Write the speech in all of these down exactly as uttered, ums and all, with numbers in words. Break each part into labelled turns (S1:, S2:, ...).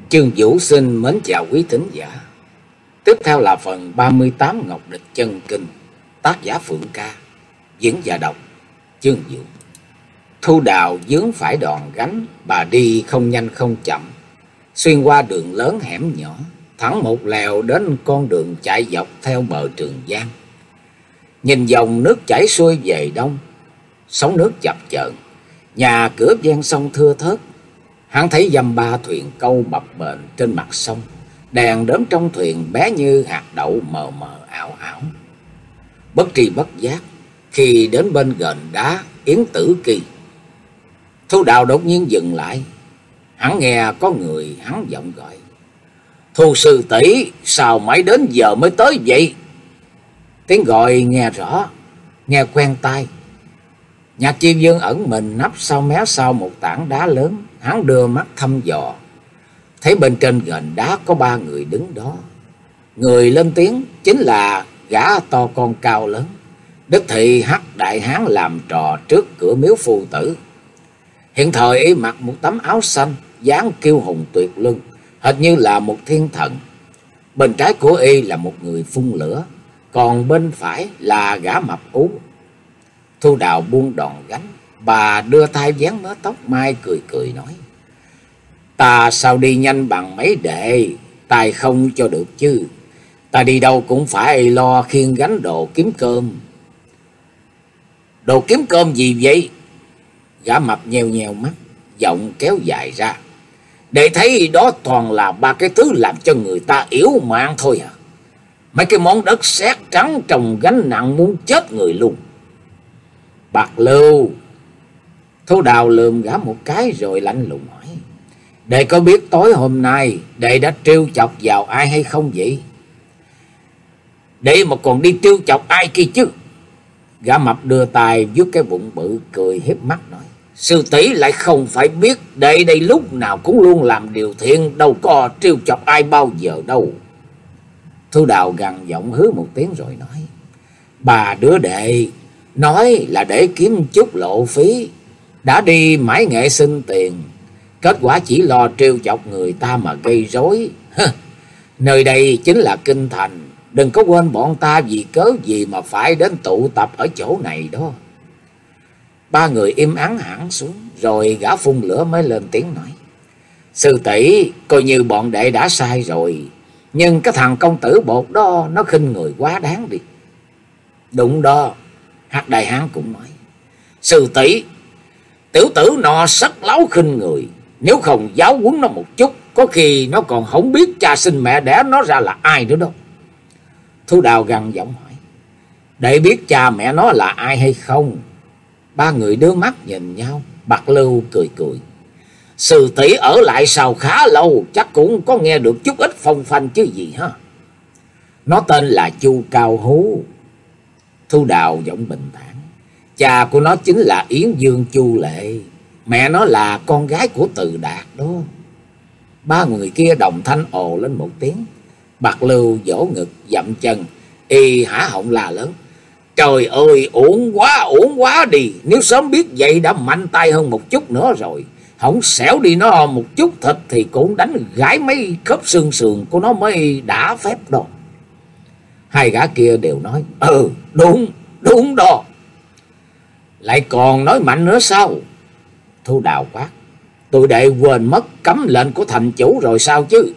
S1: Chương Vũ xin mến chào quý thính giả. Tiếp theo là phần ba mươi tám Ngọc Địch Chân Kinh, tác giả Phượng Ca, diễn và đọc Chương Vũ. Thu Đào vướng phải đòn gánh, bà đi không nhanh không chậm, xuyên qua đường lớn hẻm nhỏ, thẳng một lèo đến con đường chạy dọc theo bờ Trường Giang. Nhìn dòng nước chảy xuôi về đông, sóng nước chập chờn, nhà cửa ven sông thưa thớt. Hắn thấy dăm ba thuyền câu bập bềnh trên mặt sông, đèn đóm trong thuyền bé như hạt đậu mờ mờ ảo ảo. Bất tri bất giác, khi đến bên gần đá Yến Tử Kỳ, Thu Đào đột nhiên dừng lại. Hắn nghe có người hắn giọng gọi: "Thu sư tỷ, sao mãi đến giờ mới tới vậy?" Tiếng gọi nghe rõ, nghe quen tai. Nhạc Chi Vương ẩn mình nấp sau mé sau một tảng đá lớn. Hắn đưa mắt thăm dò, thấy bên trên gành đá có ba người đứng đó. Người lên tiếng chính là gã to con cao lớn, đích thị Hắc Đại Hán làm trò trước cửa miếu Phu Tử. Hiện thời y mặc một tấm áo xanh, dáng kiêu hùng tuyệt luân, hệt như là một thiên thần. Bên trái của y là một người phun lửa, còn bên phải là gã mập ú. Thu Đào buông đòn gánh, bà đưa tay vén mớ tóc mai cười cười nói: "Ta sao đi nhanh bằng mấy đệ, tài không cho được chứ. Ta đi đâu cũng phải lo khiêng gánh đồ kiếm cơm." "Đồ kiếm cơm gì vậy?" Gã mập nheo nheo mắt, giọng kéo dài ra: "Để thấy đó toàn là ba cái thứ làm cho người ta yếu mạng thôi à. Mấy cái món đất sét trắng trồng gánh nặng muốn chết người luôn." "Bạc Lưu." Thu Đào lườm gã một cái rồi lạnh lùng hỏi: "Đệ có biết tối hôm nay đệ đã trêu chọc vào ai hay không vậy?" "Đệ mà còn đi trêu chọc ai kia chứ?" Gã mập đưa tay vuốt cái bụng bự cười hiếp mắt nói: "Sư tỷ lại không phải biết đệ đây lúc nào cũng luôn làm điều thiện, đâu có trêu chọc ai bao giờ đâu." Thu Đào gằn giọng hứ một tiếng rồi nói: "Bà đứa đệ nói là để kiếm chút lộ phí, đã đi mãi nghệ xin tiền, kết quả chỉ lo trêu chọc người ta mà gây rối. Nơi đây chính là kinh thành, đừng có quên bọn ta vì cớ gì mà phải đến tụ tập ở chỗ này đó." Ba người im ắng hẳn xuống, rồi gã phun lửa mới lên tiếng nói: "Sư tỷ, coi như bọn đệ đã sai rồi, nhưng cái thằng công tử bột đó nó khinh người quá đáng đi." "Đúng đó," Hắc Đại Hán cũng nói: "Sư tỷ, tiểu tử nó rất láo khinh người, nếu không giáo huấn nó một chút, có khi nó còn không biết cha sinh mẹ đẻ nó ra là ai nữa đâu." Thu Đào gằn giọng hỏi: "Để biết cha mẹ nó là ai hay không?" Ba người đưa mắt nhìn nhau. Bạc Lưu cười cười: "Sư tỷ ở lại sau khá lâu, chắc cũng có nghe được chút ít phong phanh chứ gì ha." "Nó tên là Chu Cao Hú." Thu Đào giọng bình thản: "Cha của nó chính là Yến Dương Chu Lệ, mẹ nó là con gái của Từ Đạt đó." Ba người kia đồng thanh ồ lên một tiếng. Bạc Lưu vỗ ngực dậm chân, y há họng la lớn: "Trời ơi, uổng quá, uổng quá đi. Nếu sớm biết vậy đã mạnh tay hơn một chút nữa rồi. Không xẻo đi nó một chút thịt thì cũng đánh gãy mấy khớp xương sườn của nó mới đã phép đó." Hai gã kia đều nói: "Ừ, đúng, đúng đó." "Lại còn nói mạnh nữa sao?" Thu Đào quát: "Tụi đệ quên mất cấm lệnh của thành chủ rồi sao chứ?"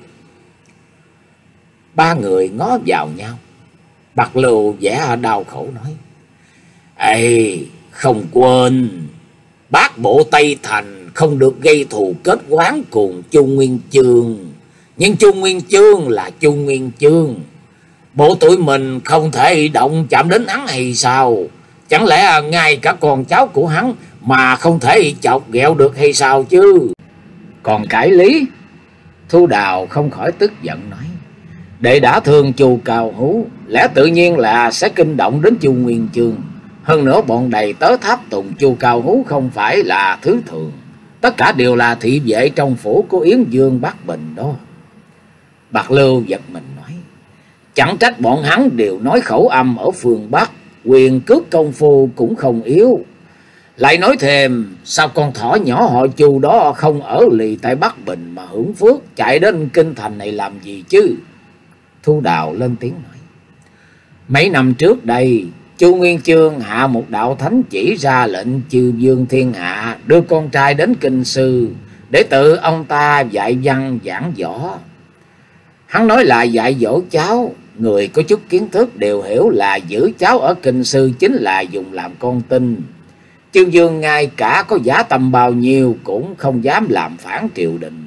S1: Ba người ngó vào nhau. Bạc Lưu vẻ đau khổ nói: "Ê, không quên, bác bộ Tây Thành không được gây thù kết oán cùng Chu Nguyên Chương. Nhưng Chu Nguyên Chương là Chu Nguyên Chương, bộ tụi mình không thể động chạm đến hắn hay sao? Chẳng lẽ ngay cả con cháu của hắn mà không thể chọc ghẹo được hay sao chứ?" "Còn cãi lý?" Thu Đào không khỏi tức giận nói: "Đệ đã thương Chu Cao Hú, lẽ tự nhiên là sẽ kinh động đến Chu Nguyên Chương. Hơn nữa bọn đầy tớ tháp tùng Chu Cao Hú không phải là thứ thường, tất cả đều là thị vệ trong phủ của Yến Dương Bắc Bình đó." Bạc Lưu giật mình nói: "Chẳng trách bọn hắn đều nói khẩu âm ở phương Bắc, quyền cước công phu cũng không yếu. Lại nói thêm, sao con thỏ nhỏ họ Chu đó không ở lì tại Bắc Bình mà hưởng phước, chạy đến kinh thành này làm gì chứ? Thu Đào lên tiếng nói. Mấy năm trước đây, Chu Nguyên Chương hạ một đạo thánh chỉ ra lệnh Chư Vương thiên hạ đưa con trai đến kinh sư để tự ông ta dạy văn giảng võ. Hắn nói là dạy dỗ cháu, người có chút kiến thức đều hiểu là giữ cháu ở kinh sư chính là dùng làm con tin. Chư Vương ngay cả có giá tầm bao nhiêu cũng không dám làm phản triều đình.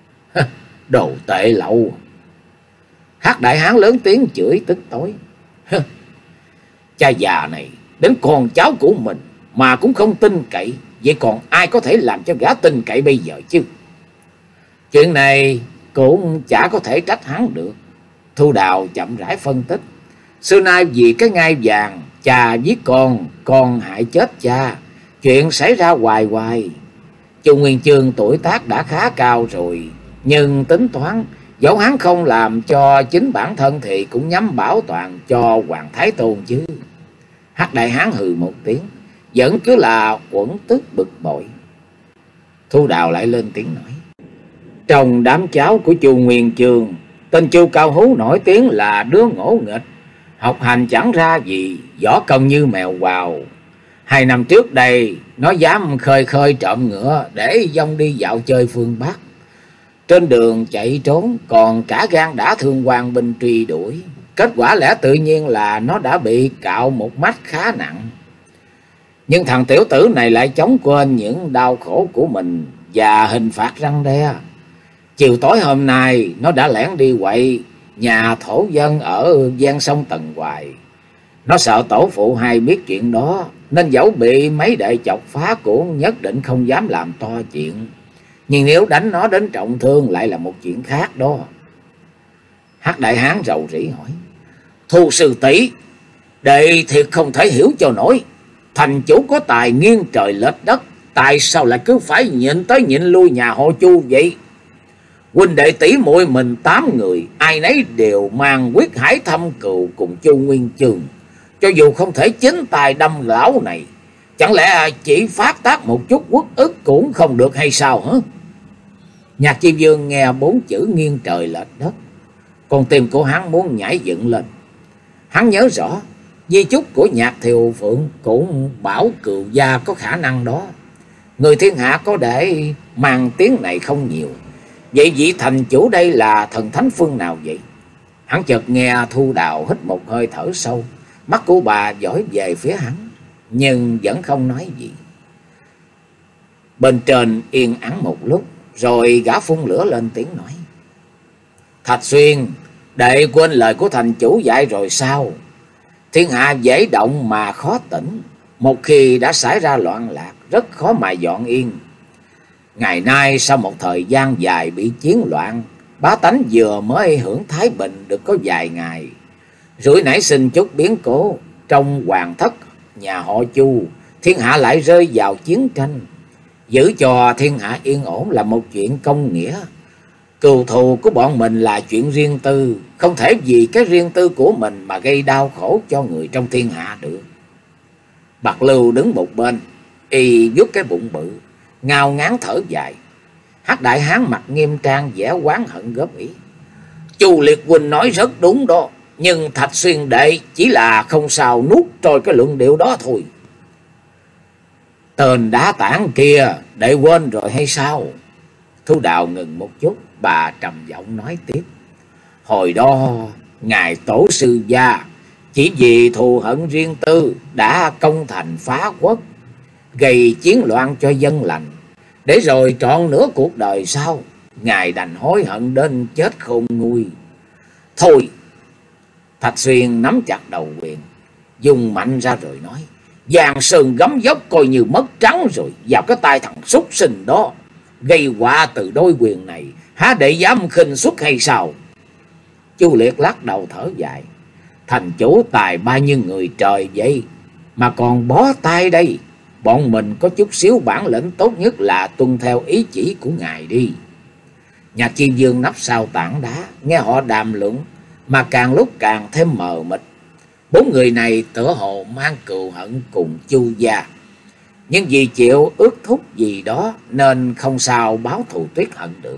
S1: Đồ tệ lậu. Hắc Đại Hán lớn tiếng chửi tức tối. Cha già này đến con cháu của mình mà cũng không tin cậy, vậy còn ai có thể làm cho gã tin cậy bây giờ chứ? Chuyện này cũng chả có thể trách hắn được. Thu Đào chậm rãi phân tích. Xưa nay vì cái ngai vàng, cha giết con, con hại chết cha, chuyện xảy ra hoài hoài. Chu Nguyên Chương tuổi tác đã khá cao rồi, nhưng tính toán dẫu hắn không làm cho chính bản thân thì cũng nhắm bảo toàn cho Hoàng Thái Tôn chứ. Hắc Đại Hán hừ một tiếng, vẫn cứ là quẫn tức bực bội. Thu Đào lại lên tiếng nói. Trong đám cháu của Chu Nguyên Chương, tên Chu Cao Hú nổi tiếng là đứa ngỗ nghịch, học hành chẳng ra gì, võ công như mèo quào. Hai năm trước đây, nó dám khơi khơi trộm ngựa để dông đi dạo chơi phương Bắc. Trên đường chạy trốn, còn cả gan đã thương quan binh truy đuổi. Kết quả lẽ tự nhiên là nó đã bị cạo một mắt khá nặng. Nhưng thằng tiểu tử này lại chống quên những đau khổ của mình và hình phạt răn đe. Chiều tối hôm nay, nó đã lẻn đi quậy nhà thổ dân ở ven sông Tần Hoài. Nó sợ tổ phụ hay biết chuyện đó, nên dẫu bị mấy đệ chọc phá cũng nhất định không dám làm to chuyện. Nhưng nếu đánh nó đến trọng thương lại là một chuyện khác đó. Hắc Đại Hán rầu rĩ hỏi. Thu sư tỷ, đệ thiệt không thể hiểu cho nổi. Thành chủ có tài nghiêng trời lệch đất, tại sao lại cứ phải nhịn tới nhịn lui nhà họ Chu vậy? Huynh đệ tỷ muội mình tám người, ai nấy đều mang quyết hải thâm cừu cùng Chu Nguyên Chương. Cho dù không thể chính tài đâm lão này, chẳng lẽ chỉ phát tác một chút uất ức cũng không được hay sao hả? Nhạc Chi Vương nghe bốn chữ nghiêng trời lệch đất, con tim của hắn muốn nhảy dựng lên. Hắn nhớ rõ di chúc của Nhạc Thiều Phượng cũng bảo cừu gia có khả năng đó. Người thiên hạ có để mang tiếng này không nhiều. Vậy vị thành chủ đây là thần thánh phương nào vậy? Hắn chợt nghe Thu Đào hít một hơi thở sâu, mắt của bà dõi về phía hắn, nhưng vẫn không nói gì. Bên trên yên ắng một lúc, rồi gã phun lửa lên tiếng nói. Thạch Xuyên, đệ quên lời của thành chủ dạy rồi sao? Thiên hạ dễ động mà khó tĩnh. Một khi đã xảy ra loạn lạc, rất khó mà dọn yên. Ngày nay sau một thời gian dài bị chiến loạn, bá tánh vừa mới hưởng thái bình được có vài ngày, rồi nảy sinh chút biến cố. Trong hoàng thất nhà họ Chu, thiên hạ lại rơi vào chiến tranh. Giữ cho thiên hạ yên ổn là một chuyện công nghĩa. Cừu thù của bọn mình là chuyện riêng tư, không thể vì cái riêng tư của mình mà gây đau khổ cho người trong thiên hạ được. Bạc Lưu đứng một bên, y vuốt cái bụng bự, ngao ngán thở dài. Hắc Đại Hán mặt nghiêm trang vẻ oán hận góp ý. Chu Liệt huynh nói rất đúng đó, nhưng Thạch Xuyên đệ chỉ là không sao nuốt trôi cái luận điệu đó thôi. Tên đá tảng kia đệ quên rồi hay sao? Thu Đào ngừng một chút, bà trầm giọng nói tiếp. Hồi đó ngài tổ sư gia chỉ vì thù hận riêng tư đã công thành phá quốc, gây chiến loạn cho dân lành, để rồi trọn nửa cuộc đời sau ngài đành hối hận đến chết khôn nguôi. Thôi! Thạch Xuyên nắm chặt đầu quyền, dùng mạnh ra rồi nói. Giang sơn gấm dốc coi như mất trắng rồi vào cái tay thằng súc sinh đó. Gây họa từ đôi quyền này, há để dám khinh suất hay sao? Chu Liệt lắc đầu thở dài. Thành chủ tài bao nhiêu người trời vậy mà còn bó tay đây. Bọn mình có chút xíu bản lĩnh, tốt nhất là tuân theo ý chỉ của ngài đi. Nhạc Chi Vương nấp sau tảng đá, nghe họ đàm luận mà càng lúc càng thêm mờ mịt. Bốn người này tựa hồ mang cừu hận cùng Chu gia. nhưng vì chịu ước thúc gì đó nên không sao báo thù Tuyết Hận được.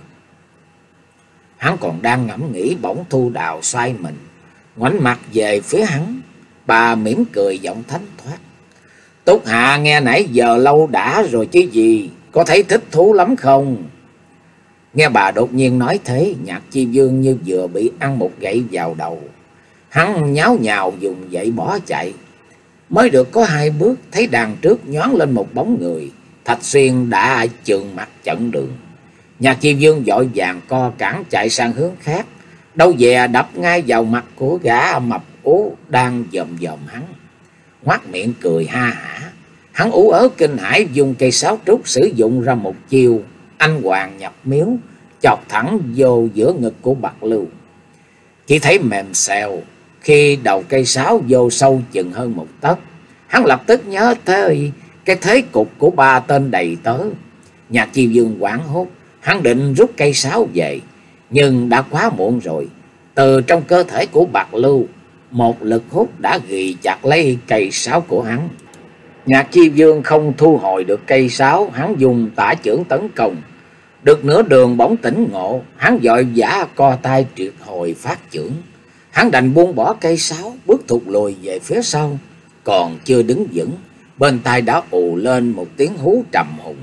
S1: Hắn còn đang ngẫm nghĩ, bỗng Thu Đào xoay mình, ngoảnh mặt về phía hắn. Bà mỉm cười giọng thánh thoát: Túc Hạ nghe nãy giờ lâu đã rồi chứ gì, có thấy thích thú lắm không? Nghe bà đột nhiên nói thế, Nhạc Chi Vương như vừa bị ăn một gậy vào đầu. Hắn nháo nhào dùng dậy bỏ chạy. Mới được có hai bước, thấy đằng trước nhoáng lên một bóng người. Thạch Xuyên đã chừng mặt chặn đường. Nhạc Chi Vương vội vàng co cẳng chạy sang hướng khác, đâu dè đập ngay vào mặt của gã mập ú đang dòm dòm hắn. Ngoác miệng cười ha hả. Hắn ú ớ kinh hãi, dùng cây sáo trúc sử dụng ra một chiêu anh hoàng nhập miếu, chọc thẳng vô giữa ngực của Bạc Lưu. Chỉ thấy mềm xèo khi đầu cây sáo vô sâu chừng hơn một tấc. Hắn lập tức nhớ tới cái thế cục của ba tên đầy tớ. Nhạc Chi Vương hoảng hốt, hắn định rút cây sáo về, nhưng đã quá muộn rồi. Từ trong cơ thể của Bạc Lưu, một lực hút đã ghì chặt lấy cây sáo của hắn. Nhạc Chi Vương không thu hồi được cây sáo, hắn dùng tả chưởng tấn công. Được nửa đường bỗng tỉnh ngộ, hắn vội vã co tay triệt hồi phát chưởng. Hắn đành buông bỏ cây sáo, bước thụt lùi về phía sau. Còn chưa đứng vững, bên tai đã ù lên một tiếng hú trầm hùng.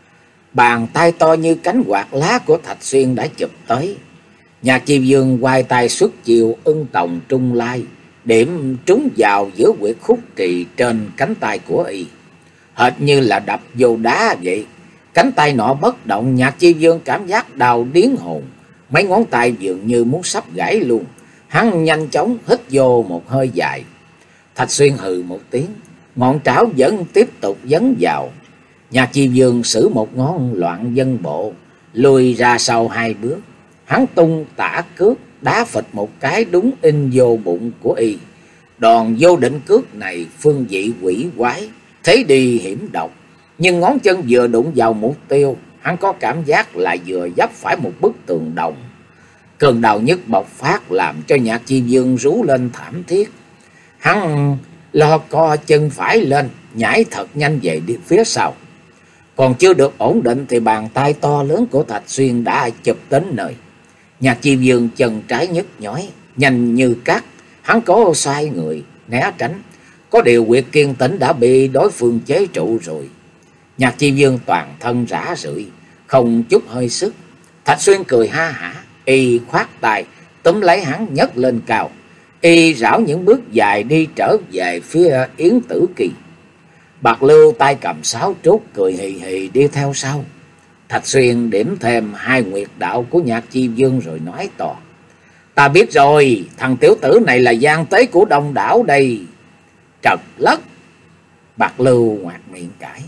S1: Bàn tay to như cánh quạt lá của Thạch Xuyên đã chụp tới. Nhạc Chi Vương quay tay xuất chiều Ưng Tòng Trung Lai, điểm trúng vào giữa huyệt khúc trì trên cánh tay của y, hệt như là đập vô đá vậy. Cánh tay nọ bất động, Nhạc Chi Vương cảm giác đau điếng hồn, mấy ngón tay dường như muốn sắp gãy luôn. Hắn nhanh chóng hít vô một hơi dài. Thạch Xuyên hừ một tiếng, ngọn trảo vẫn tiếp tục dấn vào. Nhạc Chi Vương sử một ngón loạn dân bộ, lùi ra sau hai bước. Hắn tung tả cước, đá phịch một cái đúng in vô bụng của y. Đòn vô định cước này phương vị quỷ quái, thế đi hiểm độc, nhưng ngón chân vừa đụng vào mục tiêu, hắn có cảm giác là vừa vấp phải một bức tường đồng. Cơn đau nhức bộc phát làm cho Nhạc Chi Vương rú lên thảm thiết. Hắn lo co chân phải lên, nhảy thật nhanh về đi phía sau. Còn chưa được ổn định thì bàn tay to lớn của Thạch Xuyên đã chụp đến nơi. Nhạc Chi Vương chân trái nhức nhói, nhanh như cắt. Hắn cố xoay người né tránh, có điều huyệt kiên tĩnh đã bị đối phương chế trụ rồi. Nhạc Chi Vương toàn thân rã rượi, không chút hơi sức. Thạch Xuyên cười ha hả, y khoát tay túm lấy hắn nhấc lên cao. Y rảo những bước dài đi trở về phía Yến Tử Kỳ. Bạc Lưu tay cầm sáo trúc cười hì hì đi theo sau. Thạch Xuyên điểm thêm hai nguyệt đạo của Nhạc Chi Vương rồi nói to: Ta biết rồi, thằng tiểu tử này là gian tế của Đông Đảo đây. Trật lất. Bạc Lưu ngoạc miệng cãi.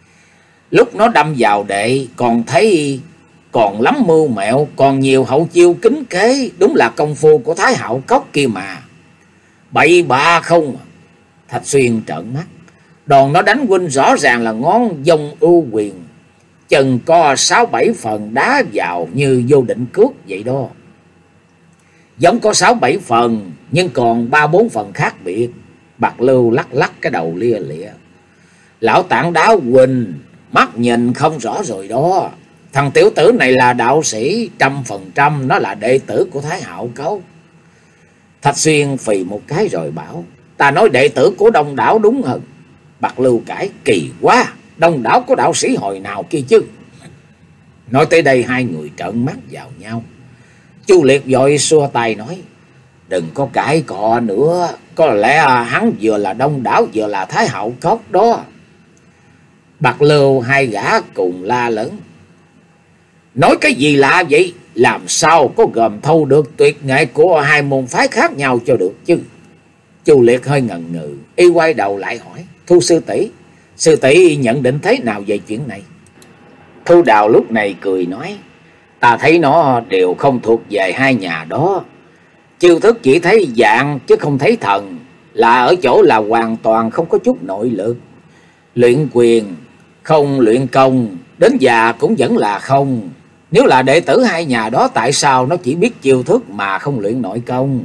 S1: Lúc nó đâm vào đệ còn thấy còn lắm mưu mẹo, còn nhiều hậu chiêu kính kế, đúng là công phu của Thái Hạo Cốc kia mà. Bậy bạ không? Thạch Xuyên trợn mắt. Đòn nó đánh huynh rõ ràng là ngón dông ưu quyền, chừng có sáu bảy phần đá vào như vô định cước vậy đó. Giống có sáu bảy phần, nhưng còn ba bốn phần khác biệt. Bạc Lưu lắc lắc cái đầu lia lịa. Lão tảng đá huynh, mắt nhìn không rõ rồi đó. Thằng tiểu tử này là đạo sĩ trăm phần trăm, nó là đệ tử của Thái Hạo Cốc. Thạch Xuyên phì một cái rồi bảo: Ta nói đệ tử của Đông Đảo đúng hơn. Bạc Lưu cãi: Kỳ quá, Đông Đảo có đạo sĩ hồi nào kia chứ? Nói tới đây hai người trợn mắt vào nhau. Chu Liệt vội xua tay nói: Đừng có cãi cọ nữa, có lẽ hắn vừa là Đông Đảo vừa là Thái Hạo Cốc đó. Bạc Lưu hai gã cùng la lớn: Nói cái gì lạ vậy? Làm sao có gồm thâu được tuyệt nghệ của hai môn phái khác nhau cho được chứ? Chu Liệt hơi ngần ngừ, y quay đầu lại hỏi: Thu sư tỷ, sư tỷ nhận định thế nào về chuyện này? Thu Đào lúc này cười nói: Ta thấy nó đều không thuộc về hai nhà đó. Chiêu thức chỉ thấy dạng chứ không thấy thần, là ở chỗ là hoàn toàn không có chút nội lực. Luyện quyền không luyện công, đến già cũng vẫn là không. Nếu là đệ tử hai nhà đó, tại sao nó chỉ biết chiêu thức mà không luyện nội công?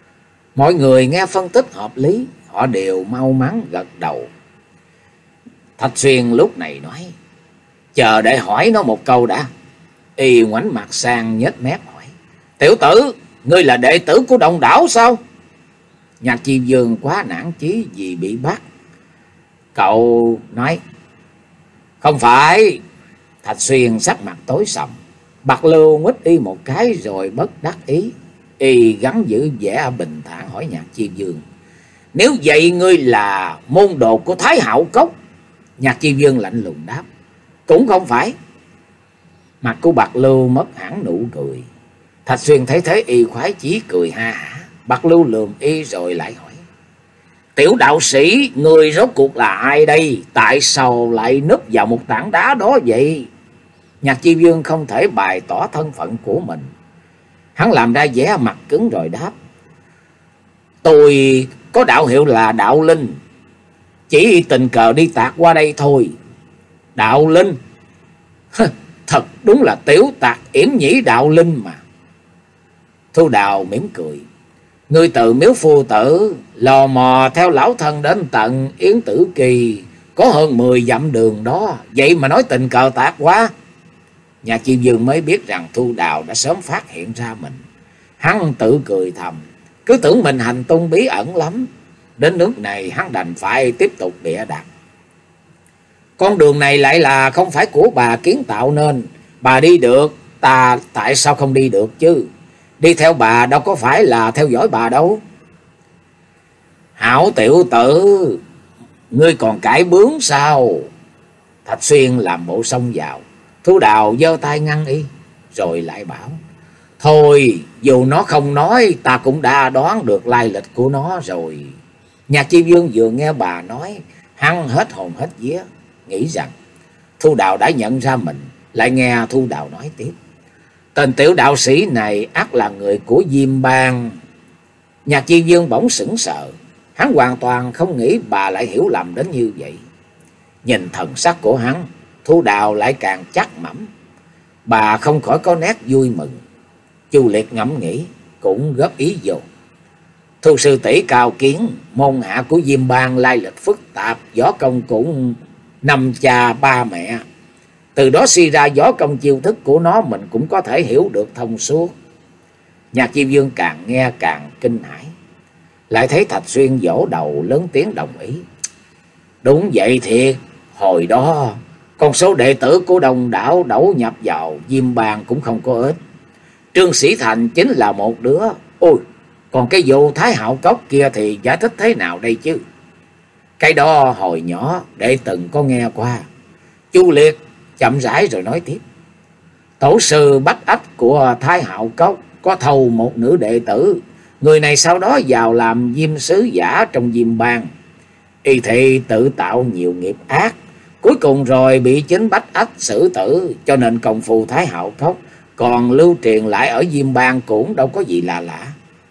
S1: Mọi người nghe phân tích hợp lý, họ đều mau mắn gật đầu. Thạch Xuyên lúc này nói: chờ để hỏi nó một câu đã. Y ngoảnh mặt sang nhếch mép hỏi: tiểu tử, ngươi là đệ tử của Đông Đảo sao? Nhạc Chi Vương quá nản chí vì bị bắt. Cậu nói: không phải. Thạch Xuyên sắc mặt tối sầm. Bạc Lưu nguýt Y một cái rồi bất đắc ý. Y gắng giữ vẻ bình thản hỏi Nhạc Chi Vương: nếu vậy ngươi là môn đồ của Thái Hạo Cốc? Nhạc Chi Vương lạnh lùng đáp: cũng không phải. Mặt của Bạc Lưu mất hẳn nụ cười. Thạch Xuyên thấy thế Y khoái chí cười ha hả. Bạc Lưu lườm Y rồi lại hỏi: tiểu đạo sĩ, người rốt cuộc là ai đây? Tại sao lại núp vào một tảng đá đó vậy? Nhạc Chi Vương không thể bày tỏ thân phận của mình. Hắn làm ra vẻ mặt cứng rồi đáp: tôi có đạo hiệu là Đạo Linh, chỉ tình cờ đi tạt qua đây thôi. Đạo Linh? Thật đúng là tiểu tặc yểm nhĩ Đạo Linh mà. Thu Đào mỉm cười: ngươi từ Miếu Phu Tử lò mò theo lão thân đến tận Yến Tử Kỳ, có hơn mười dặm đường đó, vậy mà nói tình cờ tạt quá. Nhà Chi Vương mới biết rằng Thu Đào đã sớm phát hiện ra mình. Hắn tự cười thầm, cứ tưởng mình hành tung bí ẩn lắm. Đến nước này hắn đành phải tiếp tục bịa đặt. Con đường này lại là không phải của bà kiến tạo nên. Bà đi được, ta tại sao không đi được chứ? Đi theo bà đâu có phải là theo dõi bà đâu. Hảo tiểu tử, ngươi còn cãi bướng sao? Thạch Xuyên làm bộ xông vào. Thu Đào giơ tay ngăn Y, rồi lại bảo: thôi, dù nó không nói, ta cũng đã đoán được lai lịch của nó rồi. Nhạc Chi Vương vừa nghe bà nói, hắn hết hồn hết vía, nghĩ rằng Thu Đào đã nhận ra mình. Lại nghe Thu Đào nói tiếp: tên tiểu đạo sĩ này ắt là người của Diêm Bang. Nhạc Chi Vương bỗng sững sờ. Hắn hoàn toàn không nghĩ bà lại hiểu lầm đến như vậy. Nhìn thần sắc của hắn, Thu Đào lại càng chắc mẩm. Bà không khỏi có nét vui mừng. Chu Liệt ngẫm nghĩ, cũng góp ý vô: Thu sư tỷ cao kiến, môn hạ của Diêm Bang lai lịch phức tạp, võ công cũng năm cha ba mẹ. Từ đó suy ra võ công chiêu thức của nó mình cũng có thể hiểu được thông suốt. Nhạc Chi Vương càng nghe càng kinh hãi. Lại thấy Thạch Xuyên vỗ đầu lớn tiếng đồng ý: đúng vậy thiệt, hồi đó con số đệ tử của Đông Đảo đẩu nhập vào Diêm Bang cũng không có ít. Trương Sĩ Thành chính là một đứa. Ôi, còn cái vụ Thái Hạo Cốc kia thì giải thích thế nào đây chứ? Cái đó hồi nhỏ đệ từng có nghe qua. Chu Liệt chậm rãi rồi nói tiếp: tổ sư Bách Ách của Thái Hạo Cốc có thầu một nữ đệ tử. Người này sau đó vào làm Diêm sứ giả trong Diêm Bang. Y thị tự tạo nhiều nghiệp ác, cuối cùng rồi bị chính Bách Ách xử tử. Cho nên công phu Thái Hạo Cốc còn lưu truyền lại ở Diêm Bang cũng đâu có gì là lạ.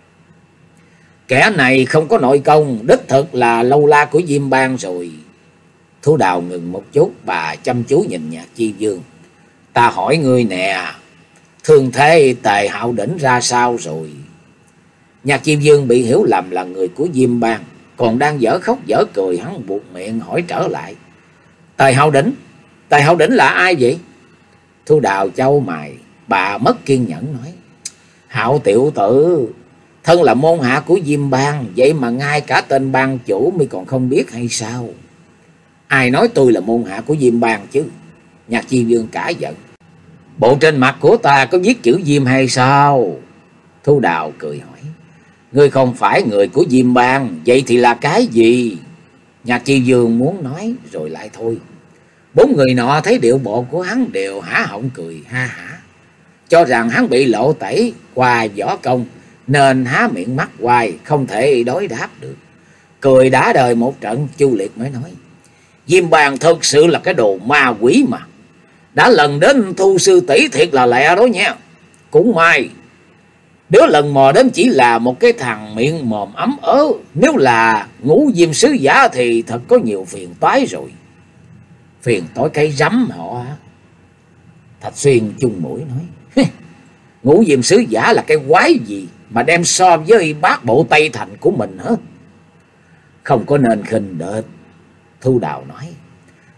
S1: Kẻ này không có nội công, đích thực là lâu la của Diêm Bang rồi. Thu Đào ngừng một chút, bà chăm chú nhìn Nhạc Chi Vương: ta hỏi ngươi nè, thương thế Tề Hạo Đỉnh ra sao rồi? Nhạc Chi Vương bị hiểu lầm là người của Diêm Bang, còn đang dở khóc dở cười, hắn buột miệng hỏi trở lại: Tề Hạo Đỉnh? Tề Hạo Đỉnh là ai vậy? Thu Đào chau mày, bà mất kiên nhẫn nói: Hạo tiểu tử, thân là môn hạ của Diêm Bang, vậy mà ngay cả tên bang chủ mi còn không biết hay sao? Ai nói tôi là môn hạ của Diêm Bang chứ? Nhạc Chi Vương cả giận: bộ trên mặt của ta có viết chữ Diêm hay sao? Thu Đào cười hỏi: ngươi không phải người của Diêm Bang, vậy thì là cái gì? Nhạc Chi Vương muốn nói rồi lại thôi. Bốn người nọ thấy điệu bộ của hắn đều há họng cười ha hả, cho rằng hắn bị lộ tẩy qua võ công nên há miệng mắt hoài, không thể đối đáp được. Cười đã đời một trận, Chu Liệt mới nói: Diêm Bang thực sự là cái đồ ma quỷ mà. Đã lần đến Thu sư tỷ thiệt là lẹ đó nha. Cũng may đứa lần mò đến chỉ là một cái thằng miệng mồm ấm ớ. Nếu là Ngũ Diêm sứ giả thì thật có nhiều phiền toái rồi. Phiền toái cái rắm họ. Thạch Xuyên chung mũi nói: Ngũ Diêm sứ giả là cái quái gì mà đem so với bát bộ Tây Thành của mình hả? Không có nên khinh địch. Thu Đào nói: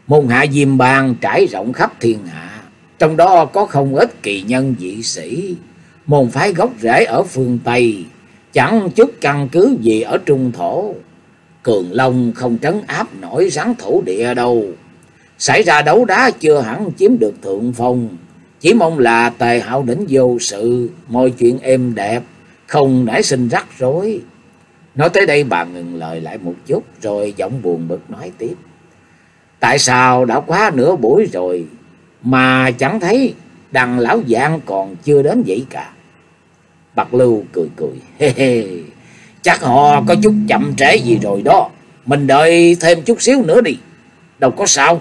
S1: Môn hạ Diêm Bang trải rộng khắp thiên hạ, trong đó có không ít kỳ nhân dị sĩ. Môn phái gốc rễ ở phương Tây, chẳng chút căn cứ gì ở Trung Thổ. Cường Long không trấn áp nổi rắn thổ địa đâu. Xảy ra đấu đá chưa hẳn chiếm được thượng phong. Chỉ mong là Tề Hạo Đỉnh vô sự, mọi chuyện êm đẹp, không nảy sinh rắc rối. Nói tới đây bà ngừng lời lại một chút, rồi giọng buồn bực nói tiếp. Tại sao đã quá nửa buổi rồi mà chẳng thấy đằng lão dạng còn chưa đến vậy cả? Bạc Lưu cười cười. Hê hê, chắc họ có chút chậm trễ gì rồi đó. Mình đợi thêm chút xíu nữa đi, đâu có sao.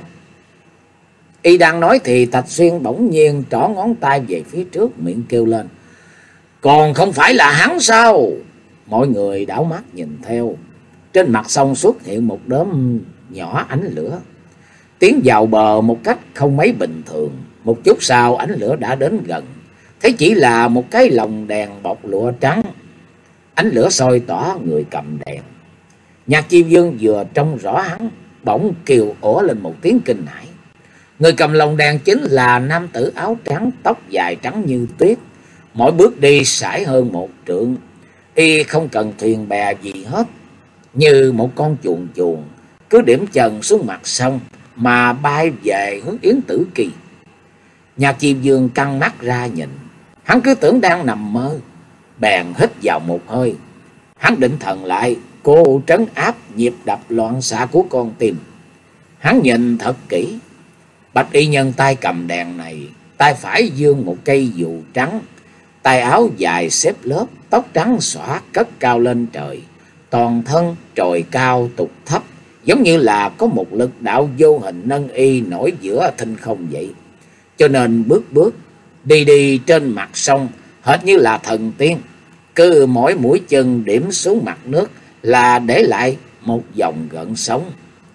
S1: Y đang nói thì Thạch Xuyên bỗng nhiên trỏ ngón tay về phía trước, miệng kêu lên. Còn không phải là hắn sao? Mọi người đảo mắt nhìn theo. Trên mặt sông xuất hiện một đốm nhỏ ánh lửa, tiến vào bờ một cách không mấy bình thường. Một chút sau ánh lửa đã đến gần, thấy chỉ là một cái lồng đèn bọc lụa trắng. Ánh lửa soi tỏ người cầm đèn. Nhạc Chi Vương vừa trông rõ hắn, bỗng kêu ủa lên một tiếng kinh hãi. Người cầm lồng đèn chính là nam tử áo trắng, tóc dài trắng như tuyết, mỗi bước đi sải hơn một trượng. Y không cần thuyền bè gì hết, như một con chuồn chuồn cứ điểm chân xuống mặt sông mà bay về hướng Yến Tử Kỳ. Nhạc Chi Vương căng mắt ra nhìn, hắn cứ tưởng đang nằm mơ, bèn hít vào một hơi. Hắn định thần lại, cố trấn áp nhịp đập loạn xạ của con tim. Hắn nhìn thật kỹ, bạch y nhân tay cầm đèn này, tay phải giương một cây dù trắng, tay áo dài xếp lớp, tóc trắng xõa cất cao lên trời, toàn thân trồi cao tụt thấp, giống như là có một lực đạo vô hình nâng y nổi giữa thinh không vậy. Cho nên bước bước đi đi trên mặt sông hệt như là thần tiên, cứ mỗi mũi chân điểm xuống mặt nước là để lại một dòng gợn sóng.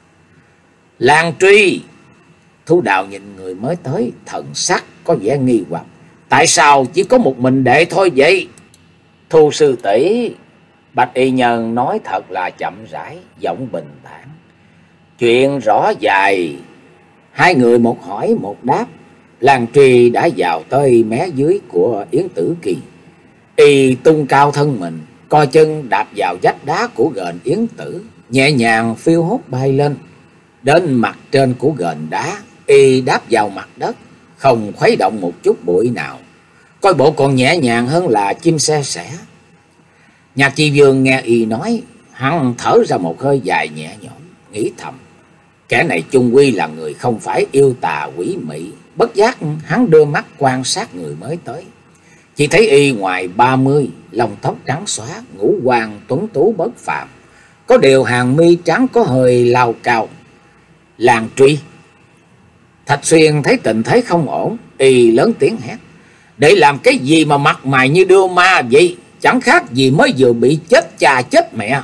S1: Lan Truy! Thu Đào nhìn người mới tới, thần sắc có vẻ nghi hoặc. Tại sao chỉ có một mình đệ thôi vậy? Thu sư tỷ, bạch y nhân nói thật là chậm rãi, giọng bình thản. Chuyện rõ dài. Hai người một hỏi một đáp. Lan Truy đã vào tới mé dưới của Yến Tử Kỳ. Y tung cao thân mình, co chân đạp vào vách đá của ghềnh Yến Tử, nhẹ nhàng phiêu hốt bay lên. Đến mặt trên của ghềnh đá, Y đáp vào mặt đất, không khuấy động một chút bụi nào, coi bộ còn nhẹ nhàng hơn là chim xe sẻ. Nhạc Chi Vương nghe Y nói, hắn thở ra một hơi dài nhẹ nhõm, nghĩ thầm, kẻ này chung quy là người không phải yêu tà quỷ mị. Bất giác hắn đưa mắt quan sát người mới tới, chỉ thấy Y ngoài ba mươi, lông tóc trắng xóa, ngũ quan tuấn tú bất phàm, có điều hàng mi trắng có hơi lao cao. Lan Truy! Thạch Xuyên thấy tình thế không ổn, Y lớn tiếng hét. Để làm cái gì mà mặt mày như đưa ma vậy? Chẳng khác gì mới vừa bị chết cha chết mẹ.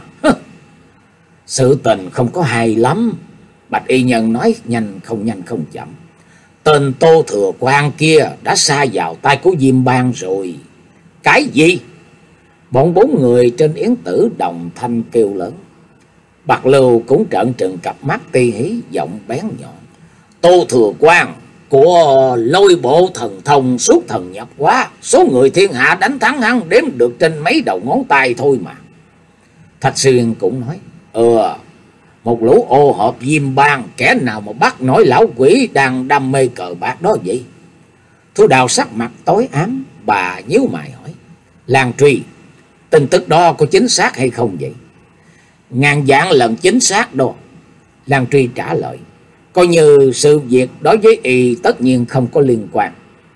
S1: Sự tình không có hay lắm. Bạch y nhân nói nhanh không nhanh không chậm. Tên Tô Thừa Quan kia đã sa vào tay của Diêm Bang rồi. Cái gì? Bọn bốn người trên Yến Tử đồng thanh kêu lớn. Bạc Lưu cũng trợn trừng cặp mắt ti hí, giọng bén nhọn. Tô Thừa Quan của Lôi Bộ thần thông suốt thần nhập hóa, số người thiên hạ đánh thắng hắn đếm được trên mấy đầu ngón tay thôi mà. Thạch Xuyên cũng nói. Ừ, một lũ ô hợp Diêm Bang, kẻ nào mà bắt nổi lão quỷ đang đam mê cờ bạc đó vậy? Thu Đào sắc mặt tối ám, bà nhíu mày hỏi. Lan Truy, tin tức đó có chính xác hay không vậy? Ngàn vạn lần chính xác đó. Lan Truy trả lời. Coi như sự việc đối với Y tất nhiên không có liên quan.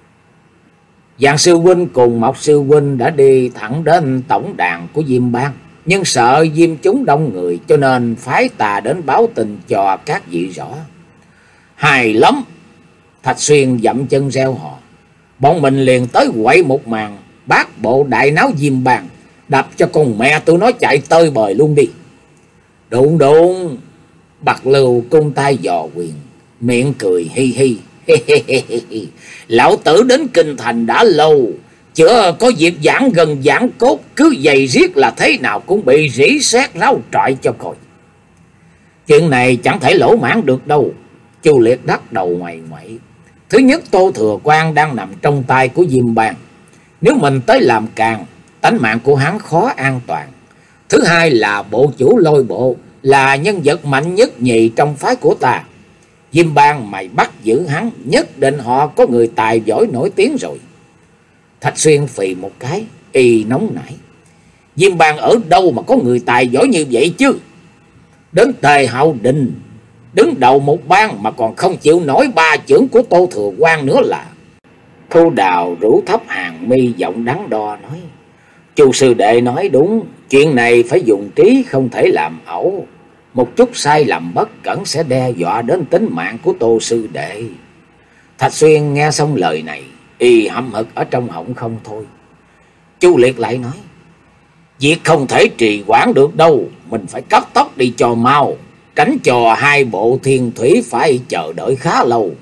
S1: Dạng sư huynh cùng Mộc sư huynh đã đi thẳng đến tổng đàn của Diêm Bang, nhưng sợ Diêm chúng đông người cho nên phái tà đến báo tình cho các vị rõ. Hài lắm! Thạch Xuyên dậm chân reo hò. Bọn mình liền tới quậy một màn bát bộ đại náo Diêm Bang, đập cho con mẹ tụi nó chạy tơi bời luôn đi. Đụng đụng! Bạc Lưu cung tay dò quyền, miệng cười hi hi. Lão tử đến kinh thành đã lâu, chưa có dịp giảng gần giảng cốt, cứ dày riết là thế nào cũng bị rỉ sét ráo trọi cho coi. Chuyện này chẳng thể lỗ mãn được đâu. Chu Liệt đắc đầu ngoầy ngoậy. Thứ nhất, Tô Thừa Quang đang nằm trong tay của Diêm Bang, nếu mình tới làm càng, tánh mạng của hắn khó an toàn. Thứ hai là bộ chủ Lôi Bộ là nhân vật mạnh nhất nhì trong phái của ta. Diêm Bang mày bắt giữ hắn, nhất định họ có người tài giỏi nổi tiếng rồi. Thạch Xuyên phì một cái, y nóng nảy. Diêm Bang ở đâu mà có người tài giỏi như vậy chứ? Đến Tề Hậu Đình, đứng đầu một bang mà còn không chịu nổi ba chưởng của Tô Thừa Quang nữa là. Thu Đào rủ thấp hàng mi, giọng đắn đo nói: Chu sư đệ nói đúng, chuyện này phải dùng trí, không thể làm ẩu. Một chút sai lầm bất cẩn sẽ đe dọa đến tính mạng của Tô sư đệ. Thạch Xuyên nghe xong lời này, y hậm hực ở trong họng không thôi. Chu Liệt lại nói: Việc không thể trì hoãn được đâu, mình phải cấp tốc đi cho mau, tránh cho hai bộ thiên thủy phải chờ đợi khá lâu.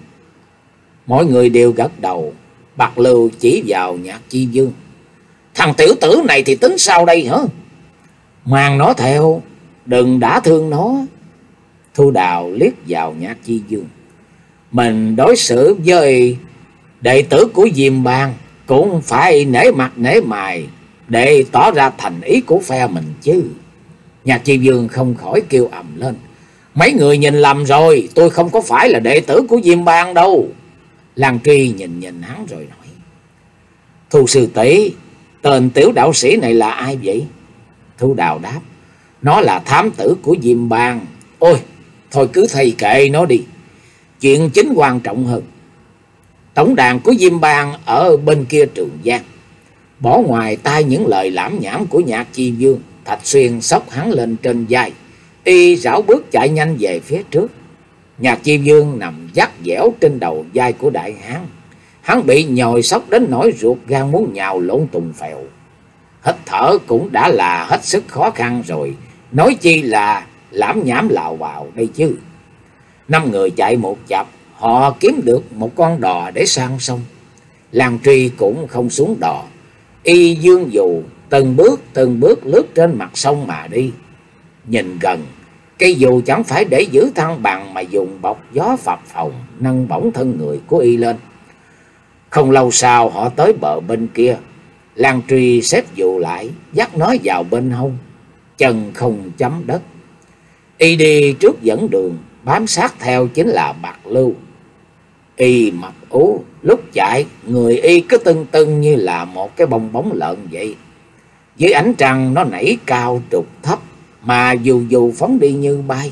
S1: Mọi người đều gật đầu. Bạc Lưu chỉ vào Nhạc Chi Dương: Thằng tiểu tử này thì tính sao đây hả? Mang nó theo, đừng đả thương nó. Thu Đào liếc vào Nhạc Chi Dương: Mình đối xử với đệ tử của Diêm Bang cũng phải nể mặt nể mày, để tỏ ra thành ý của phe mình chứ. Nhạc Chi Dương không khỏi kêu ầm lên: Mấy người nhìn lầm rồi, tôi không có phải là đệ tử của Diêm Bang đâu. Lan Tri nhìn nhìn hắn rồi nói: Thu sư tỷ, tên tiểu đạo sĩ này là ai vậy? Thu Đào đáp: Nó là thám tử của Diêm Bang. Ôi, thôi cứ thầy kệ nó đi, chuyện chính quan trọng hơn. Tổng đàn của Diêm Bang ở bên kia Trường Giang. Bỏ ngoài tai những lời lãm nhảm của Nhạc Chi Dương, Thạch Xuyên xốc hắn lên trên vai, y rảo bước chạy nhanh về phía trước. Nhạc Chi Dương nằm dắt dẻo trên đầu vai của đại hán. Hắn bị nhồi sốc đến nỗi ruột gan muốn nhào lộn tùng phèo. Hít thở cũng đã là hết sức khó khăn rồi, nói chi là lãm nhảm lào bào đây chứ. Năm người chạy một chập, họ kiếm được một con đò để sang sông. Lan Tri cũng không xuống đò, y dương dù từng bước từng bước lướt trên mặt sông mà đi. Nhìn gần, cây dù chẳng phải để giữ thăng bằng mà dùng bọc gió phập phồng nâng bổng thân người của y lên. Không lâu sau họ tới bờ bên kia. Lan Tri xếp dù lại, dắt nó vào bên hông, chân không chấm đất. Y đi trước dẫn đường, bám sát theo chính là Bạc Lưu. Y mập ú, lúc chạy người y cứ tưng tưng như là một cái bong bóng lợn vậy. Dưới ánh trăng nó nảy cao trục thấp, mà dù dù phóng đi như bay.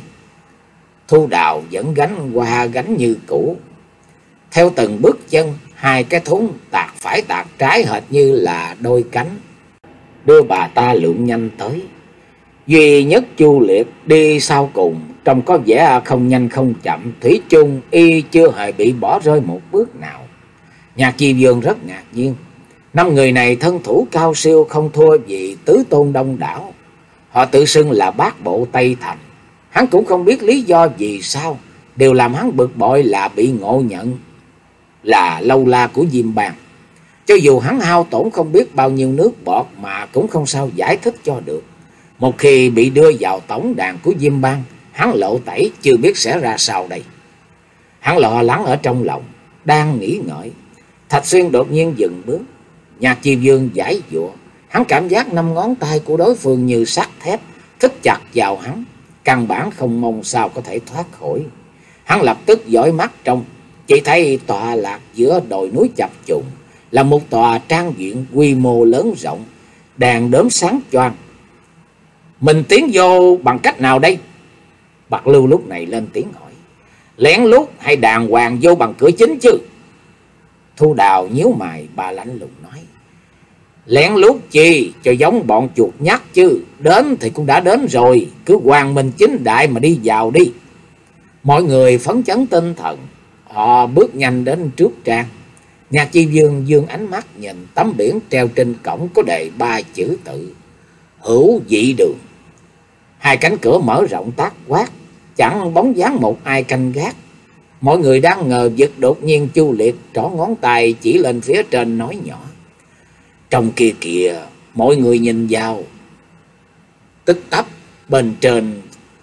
S1: Thu Đào vẫn gánh qua gánh như cũ. Theo từng bước chân, hai cái thúng tạt phải tạt trái hệt như là đôi cánh, đưa bà ta lượn nhanh tới. Duy nhất Chu Liệt đi sau cùng, trông có vẻ không nhanh không chậm, thủy chung y chưa hề bị bỏ rơi một bước nào. Nhạc Chi Dương rất ngạc nhiên. Năm người này thân thủ cao siêu, không thua gì tứ tôn đông đảo. Họ tự xưng là bát bộ Tây Thành. Hắn cũng không biết lý do vì sao, đều làm hắn bực bội là bị ngộ nhận là lâu la của Diêm Bang. Cho dù hắn hao tổn không biết bao nhiêu nước bọt mà cũng không sao giải thích cho được. Một khi bị đưa vào tổng đàn của Diêm Bang, hắn lộ tẩy chưa biết sẽ ra sao đây. Hắn lo lắng ở trong lòng, đang nghĩ ngợi. Thạch Xuyên đột nhiên dừng bước. Nhạc Chi Dương giải dụa. Hắn cảm giác năm ngón tay của đối phương như sắt thép, thích chặt vào hắn, căn bản không mong sao có thể thoát khỏi. Hắn lập tức dõi mắt trông, chỉ thấy tọa lạc giữa đồi núi chập trùng là một tòa trang viện quy mô lớn rộng, đèn đốm sáng choang. Mình tiến vô bằng cách nào đây? Bạc Lưu lúc này lên tiếng hỏi. Lén lút hay đàng hoàng vô bằng cửa chính chứ? Thu Đào nhíu mày, bà lạnh lùng nói. Lén lút chi cho giống bọn chuột nhắt chứ, đến thì cũng đã đến rồi, cứ hoàng minh chính đại mà đi vào đi. Mọi người phấn chấn tinh thần, họ bước nhanh đến trước trang. Nhạc Chi Dương dương ánh mắt nhìn tấm biển treo trên cổng có đề ba chữ tự: Hữu Dị Đường. Hai cánh cửa mở rộng tác quát, chẳng bóng dáng một ai canh gác. Mọi người đang ngờ vực, đột nhiên Chu Liệt trỏ ngón tay chỉ lên phía trên nói nhỏ. Trong kia kìa, mọi người nhìn vào. Tức tấp bên trên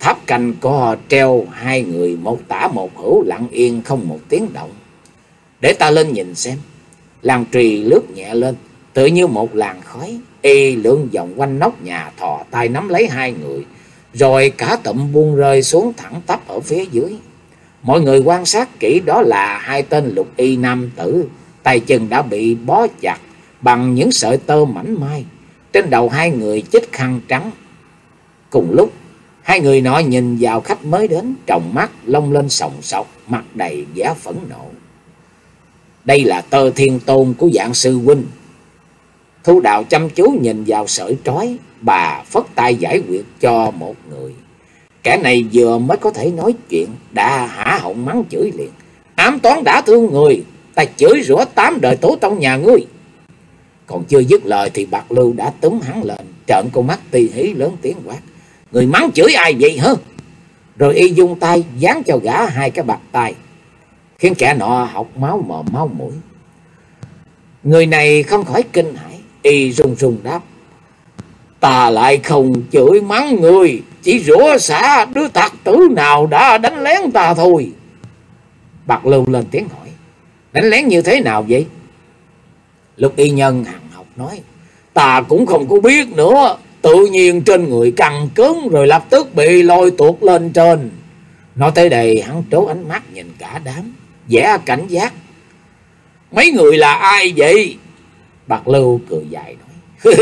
S1: tháp canh có treo hai người một tả một hữu lặng yên không một tiếng động. Để ta lên nhìn xem. Làng trì lướt nhẹ lên, tự như một làn khói. Y lượn vòng quanh nóc nhà, thò tay nắm lấy hai người, rồi cả tụm buông rơi xuống thẳng tắp ở phía dưới. Mọi người quan sát kỹ, đó là hai tên lục y nam tử, tay chân đã bị bó chặt bằng những sợi tơ mảnh mai. Trên đầu hai người chích khăn trắng. Cùng lúc, hai người nọ nhìn vào khách mới đến, tròng mắt long lên sòng sọc, mặt đầy vẻ phẫn nộ. Đây là Tơ Thiên Tôn của Dạng sư huynh. Thu Đào chăm chú nhìn vào sợi trói, bà phất tay giải quyết cho một người. Kẻ này vừa mới có thể nói chuyện đã hả họng mắng chửi liền. Ám toán đã thương người, ta chửi rủa tám đời tổ tông nhà ngươi. Còn chưa dứt lời thì Bạc Lưu đã túm hắn lên, trợn con mắt tì hí lớn tiếng quát: Người mắng chửi ai vậy hả? Rồi y dung tay dán cho gã hai cái bạt tay, khiến kẻ nọ học máu mồm máu mũi. Người này không khỏi kinh hãi, y run run đáp: Ta lại không chửi mắng người, chỉ rủa xả đứa tặc tử nào đã đánh lén ta thôi. Bạc Lưu lên tiếng hỏi: Đánh lén như thế nào vậy? Lục y nhân hằng học nói: Ta cũng không có biết nữa, tự nhiên trên người căng cứng rồi lập tức bị lôi tuột lên trên. Nói tới đây hắn trố ánh mắt nhìn cả đám, vẻ cảnh giác. Mấy người là ai vậy? Bạc Lưu cười dài nói: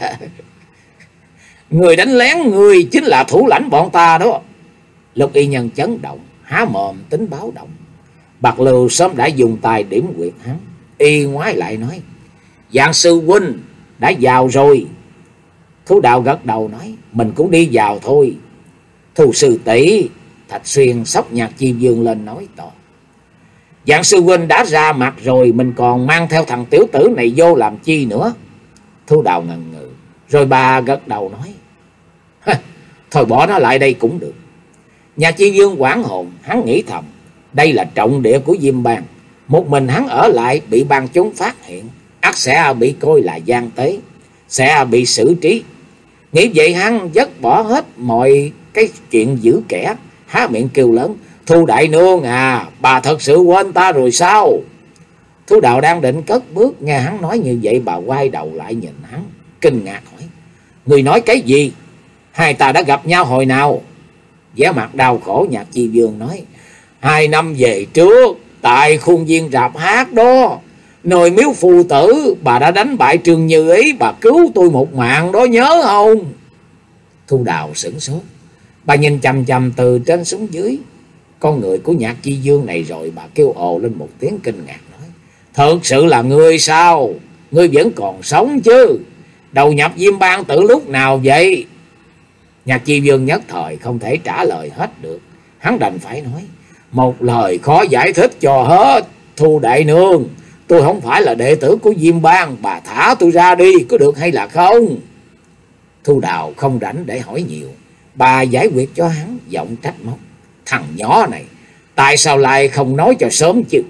S1: Người đánh lén người chính là thủ lãnh bọn ta đó. Lục y nhân chấn động, há mồm tính báo động. Bạc Lưu sớm đã dùng tay điểm quyệt hắn. Y ngoái lại nói: Dạng sư huynh đã vào rồi. Thu Đạo gật đầu nói: Mình cũng đi vào thôi. Thu sư tỷ. Thạch Xuyên xốc Nhạc Chi Dương lên nói to: Dạng sư huynh đã ra mặt rồi, mình còn mang theo thằng tiểu tử này vô làm chi nữa? Thu Đạo ngần ngừ, rồi bà gật đầu nói: Thôi bỏ nó lại đây cũng được. Nhạc Chi Dương hoảng hồn, hắn nghĩ thầm: Đây là trọng địa của Diêm Bang, một mình hắn ở lại bị bang chúng phát hiện, ắt sẽ bị coi là gian tế, sẽ bị xử trí. Nghĩ vậy hắn dứt bỏ hết mọi cái chuyện giữ kẻ, há miệng kêu lớn: Thu đại nương à, bà thật sự quên ta rồi sao? Thu Đạo đang định cất bước, nghe hắn nói như vậy, bà quay đầu lại nhìn hắn, kinh ngạc hỏi: Người nói cái gì? Hai ta đã gặp nhau hồi nào? Vẻ mặt đau khổ, Nhạc Chi Dương nói: Hai năm về trước, tại khuôn viên rạp hát đó, nơi miếu phù tử, bà đã đánh bại Trương Như Ý, bà cứu tôi một mạng đó, nhớ không? Thu Đào sửng sốt, bà nhìn chằm chằm từ trên xuống dưới con người của Nhạc Chi Dương này, rồi bà kêu ồ lên một tiếng kinh ngạc nói: Thật sự là ngươi sao? Ngươi vẫn còn sống chứ? Đầu nhập Diêm Bang từ lúc nào vậy? Nhạc Chi Dương nhất thời không thể trả lời hết được, hắn đành phải nói: Một lời khó giải thích cho hết. Thu đại nương, tôi không phải là đệ tử của Diêm Bang, bà thả tôi ra đi có được hay là không? Thu Đào không rảnh để hỏi nhiều, bà giải quyết cho hắn, giọng trách móc: Thằng nhỏ này, tại sao lại không nói cho sớm chứ?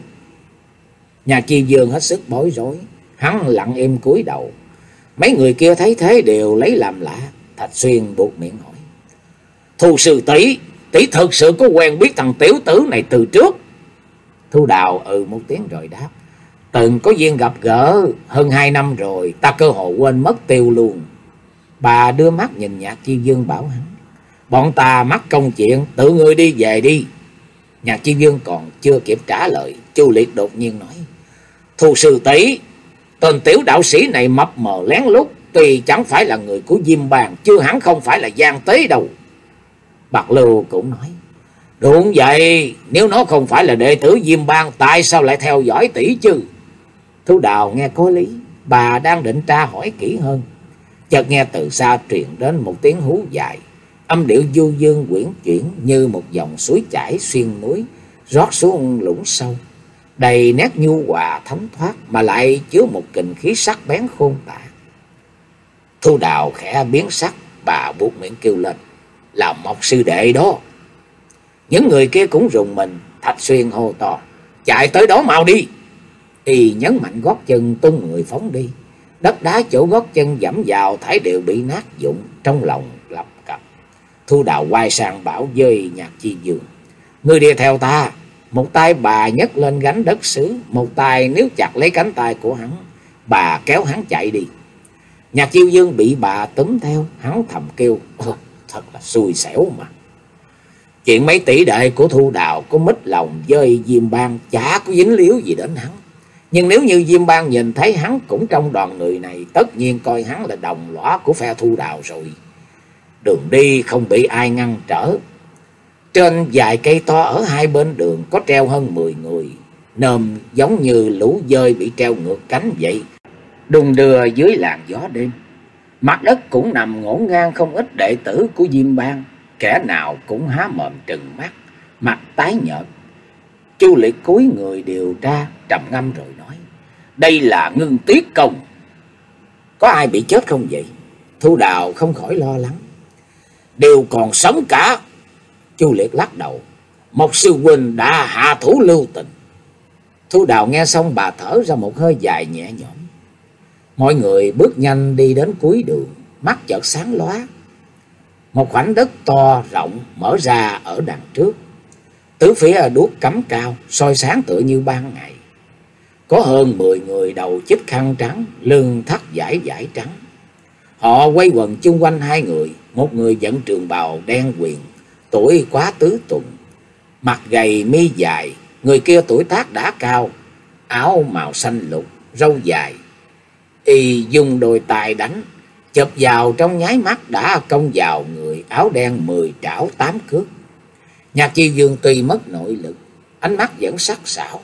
S1: Nhạc Chi Dương hết sức bối rối, hắn lặng im cúi đầu. Mấy người kia thấy thế đều lấy làm lạ. Thạch Xuyên buộc miệng hỏi: Thu sư tỷ, tỷ thực sự có quen biết thằng tiểu tử này từ trước? Thu Đào ừ một tiếng rồi đáp: Từng có duyên gặp gỡ, hơn hai năm rồi, ta cơ hồ quên mất tiêu luôn. Bà đưa mắt nhìn Nhạc Chi Dương bảo hắn: Bọn ta mắc công chuyện, tự ngươi đi về đi. Nhạc Chi Dương còn chưa kịp trả lời, Chu Liệt đột nhiên nói: Thu sư tỷ, tên tiểu đạo sĩ này mập mờ lén lút, tuy chẳng phải là người của Diêm Bang, chưa hẳn không phải là gian tế đâu. Bạc Lưu cũng nói: Đúng vậy, nếu nó không phải là đệ tử Diêm Bang, tại sao lại theo dõi tỷ chứ? Thu Đào nghe có lý, bà đang định tra hỏi kỹ hơn, chợt nghe từ xa truyền đến một tiếng hú dài, âm điệu du dương quyển chuyển như một dòng suối chảy xuyên núi, rót xuống lũng sâu, đầy nét nhu hòa thấm thoát mà lại chứa một kình khí sắc bén khôn tả. Thu Đào khẽ biến sắc, bà buộc miệng kêu lên: Là Mộc sư đệ đó. Những người kia cũng rùng mình. Thạch Xuyên hô to: Chạy tới đó mau đi. Y nhấn mạnh gót chân tung người phóng đi. Đất đá chỗ gót chân dẫm vào thảy đều bị nát vụn, trong lòng lập cập. Thu Đào quay sang bảo với Nhạc Chi Dương: Ngươi đi theo ta. Một tay bà nhấc lên gánh đất sứ, một tay níu chặt lấy cánh tay của hắn. Bà kéo hắn chạy đi. Nhạc Chiêu Dương bị bà túm theo, hắn thầm kêu: Thật là xui xẻo mà. Chuyện mấy tỷ đệ của Thu Đào có mít lòng với Diêm Bang chả có dính líu gì đến hắn. Nhưng nếu như Diêm Bang nhìn thấy hắn cũng trong đoàn người này, tất nhiên coi hắn là đồng lõa của phe Thu Đào rồi. Đường đi không bị ai ngăn trở. Trên vài cây to ở hai bên đường có treo hơn mười người, nôm giống như lũ dơi bị treo ngược cánh vậy, đung đưa dưới làn gió đêm. Mặt đất cũng nằm ngổn ngang không ít đệ tử của Diêm Bang, kẻ nào cũng há mồm trừng mắt, mặt tái nhợt. Chu Liệt cúi người điều tra, trầm ngâm rồi nói: Đây là Ngưng Tiết Công. Có ai bị chết không vậy? Thu Đào không khỏi lo lắng. Đều còn sống cả. Chu Liệt lắc đầu: Một sư huynh đã hạ thủ lưu tình. Thu Đào nghe xong bà thở ra một hơi dài nhẹ nhõm. Mọi người bước nhanh đi đến cuối đường, mắt chợt sáng lóa. Một khoảnh đất to rộng mở ra ở đằng trước, tứ phía đuốc cắm cao, soi sáng tựa như ban ngày. Có hơn mười người đầu chích khăn trắng, lưng thắt dải dải trắng. Họ quay quần chung quanh hai người, một người dẫn trường bào đen quyền, tuổi quá tứ tuần, mặt gầy mi dài. Người kia tuổi tác đã cao, áo màu xanh lục, râu dài. Y dùng đôi tài đánh, chụp vào trong nháy mắt đã công vào người áo đen mười trảo tám cước. Nhạc Chi Dương tuy mất nội lực, ánh mắt vẫn sắc sảo.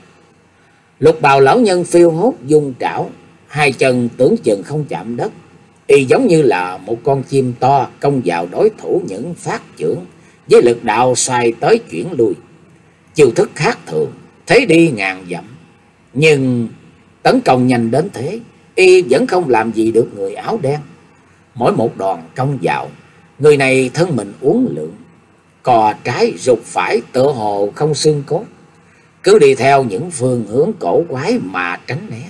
S1: Lục bào lão nhân phiêu hốt dung trảo, hai chân tưởng chừng không chạm đất. Y giống như là một con chim to công vào đối thủ những phát chưởng, với lực đạo xoay tới chuyển lui. Chiêu thức khác thường, thế đi ngàn dặm. Nhưng tấn công nhanh đến thế, Y vẫn không làm gì được người áo đen. Mỗi một đòn công vào, người này thân mình uốn lượn, cò trái rụt phải tựa hồ không xương cốt, cứ đi theo những phương hướng cổ quái mà tránh né.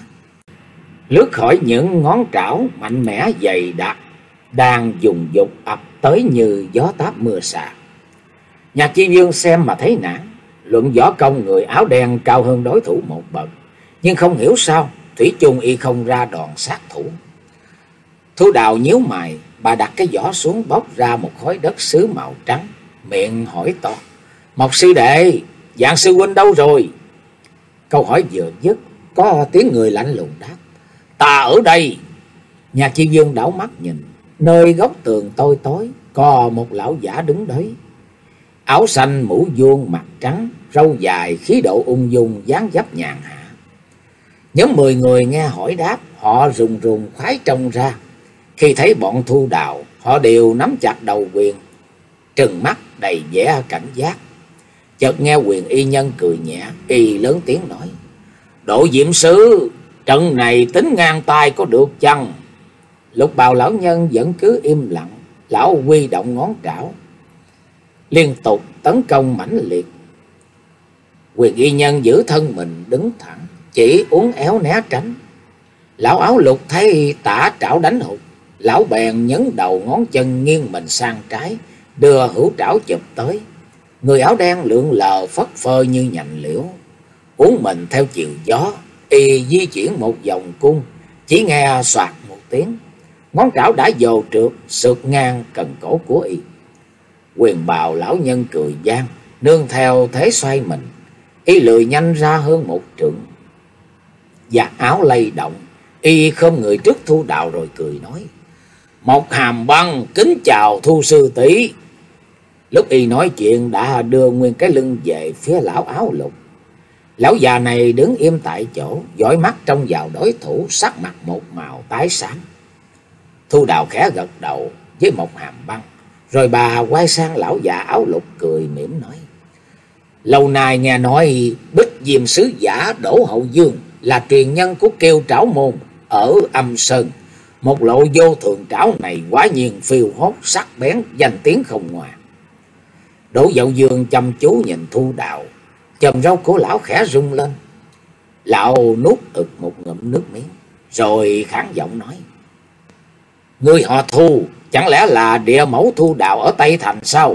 S1: Lướt khỏi những ngón trảo mạnh mẽ dày đặc, đang dùng dục ập tới như gió táp mưa xạ. Nhạc Chi Dương xem mà thấy nản. Luận võ công người áo đen cao hơn đối thủ một bậc, nhưng không hiểu sao thủy chung Y không ra đòn sát thủ. Thu Đào nhíu mày, bà đặt cái giỏ xuống, bóc ra một khối đất sứ màu trắng, miệng hỏi to: Mộc sư đệ, Dạng sư huynh đâu rồi? Câu hỏi vừa dứt, có tiếng người lạnh lùng đáp: Ta ở đây. Nhạc Chi Dương đảo mắt nhìn, nơi góc tường tối tối có một lão giả đứng đấy. Áo xanh mũ vuông mặt trắng, râu dài, khí độ ung dung, dáng dấp nhàn hạ. Nhóm mười người nghe hỏi đáp, họ rùng rùng khoái trông ra. Khi thấy bọn Thu Đào, họ đều nắm chặt đầu quyền, trừng mắt đầy vẻ cảnh giác. Chợt nghe Quyền Y Nhân cười nhẹ, Y lớn tiếng nói: Độ Diệm Sư, trận này tính ngang tay có được chăng? Lục bào lão nhân vẫn cứ im lặng. Lão huy động ngón trảo, liên tục tấn công mãnh liệt. Quyền Y Nhân giữ thân mình đứng thẳng, chỉ uốn éo né tránh. Lão áo lục thấy tả trảo đánh hụt, lão bèn nhấn đầu ngón chân nghiêng mình sang trái, đưa hữu trảo chụp tới. Người áo đen lượn lờ phất phơ như nhành liễu, uốn mình theo chiều gió. Y di chuyển một vòng cung, chỉ nghe soạt một tiếng, ngón trảo đã dồ trượt sượt ngang cần cổ của Y. Quyền bào lão nhân cười gian, nương theo thế xoay mình, Y lười nhanh ra hơn một trượng. Vạt áo lay động, Y khom người trước Thu Đào rồi cười nói: Một Hàm Băng kính chào Thu sư tỷ. Lúc Y nói chuyện đã đưa nguyên cái lưng về phía lão áo lục. Lão già này đứng im tại chỗ, dõi mắt trông vào đối thủ, sắc mặt một màu tái xám. Thu Đào khẽ gật đầu với Một Hàm Băng, rồi bà quay sang lão già áo lục cười mỉm nói: Lâu nay nghe nói Bích Diêm sứ giả Đỗ Hậu Dương là truyền nhân của Kiêu Trảo môn ở Âm Sơn. Một lộ vô thường trảo này quá nhiên phiêu hốt, sắc bén, danh tiếng không ngoa. Đỗ Hậu Dương chăm chú nhìn Thu Đào, chòm râu của lão khẽ rung lên. Lão nuốt ực một ngụm nước miếng, rồi khản giọng nói: Người họ Thu Chẳng lẽ là địa mẫu Thu Đào ở Tây Thành sao?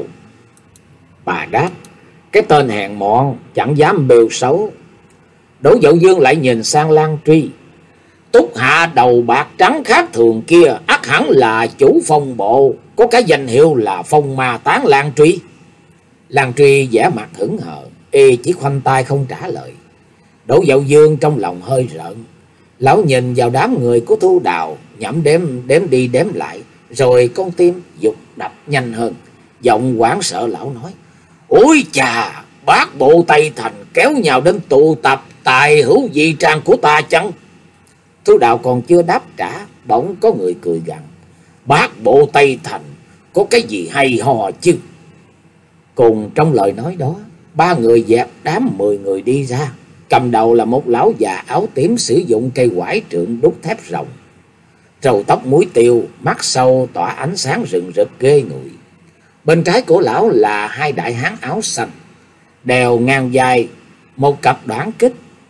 S1: Bà đáp: cái tên hèn mọn chẳng dám bêu xấu. Đỗ Dậu Dương lại nhìn sang Lan Truy: Túc hạ đầu bạc trắng khác thường kia ắt hẳn là chủ phong bộ, có cái danh hiệu là Phong Ma Tán Lan Truy. Lan Truy vẻ mặt hững hờ, y chỉ khoanh tay không trả lời. Đỗ Dậu Dương trong lòng hơi rợn. Lão nhìn vào đám người của Thu Đào, nhẩm đếm đếm đi đếm lại, rồi con tim dục đập nhanh hơn. Giọng hoảng sợ lão nói: ôi chà, bác bộ Tây Thành kéo nhau đến tụ tập tài hữu dị trang của ta chăng? Thu Đào còn chưa đáp trả, bỗng có người cười gằn: bác bộ Tây Thành có cái gì hay ho chứ? Cùng trong lời nói đó, ba người dẹp đám mười người đi ra. Cầm đầu là một lão già áo tím sử dụng cây quải trượng đúc thép rồng. Râu tóc muối tiêu, mắt sâu tỏa ánh sáng rừng rực ghê người. Bên trái của lão là hai đại hán áo xanh, đèo ngang vai một cặp đoản kích.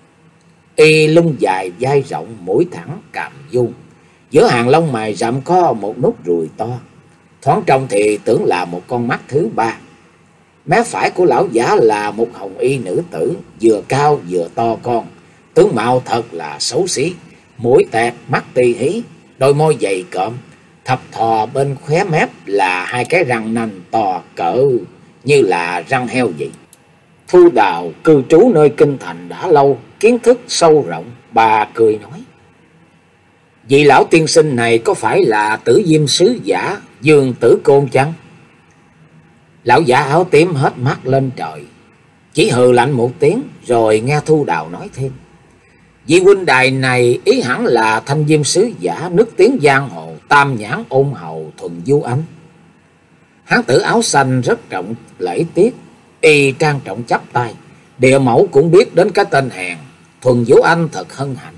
S1: Y lưng dài, vai rộng, mũi thẳng, cằm vuông. Giữa hàng lông mày rậm có một nút ruồi to, thoáng trông thì tưởng là một con mắt thứ ba. Mé phải của lão giả là một hồng y nữ tử, vừa cao vừa to con, tướng mạo thật là xấu xí, mũi tẹt, mắt tì hí, đôi môi dày cộm, thập thò bên khóe mép là hai cái răng nanh to cỡ như là răng heo vậy. Thu Đào cư trú nơi kinh thành đã lâu, kiến thức sâu rộng. Bà cười nói: vị lão tiên sinh này có phải là Tử Diêm sứ giả Dương Tử Côn chăng? Lão giả áo tím hết mắt lên trời, chỉ hừ lạnh một tiếng, rồi nghe Thu Đào nói thêm: vị huynh đài này ý hẳn là Thanh Diêm sứ giả nức tiếng giang hồ Tam Nhãn Ôn Hầu Thuần Du Anh. Hán tử áo xanh rất trọng lễ tiết, y trang trọng chắp tay: địa mẫu cũng biết đến cái tên hèn Thuần Du Anh thật hân hạnh.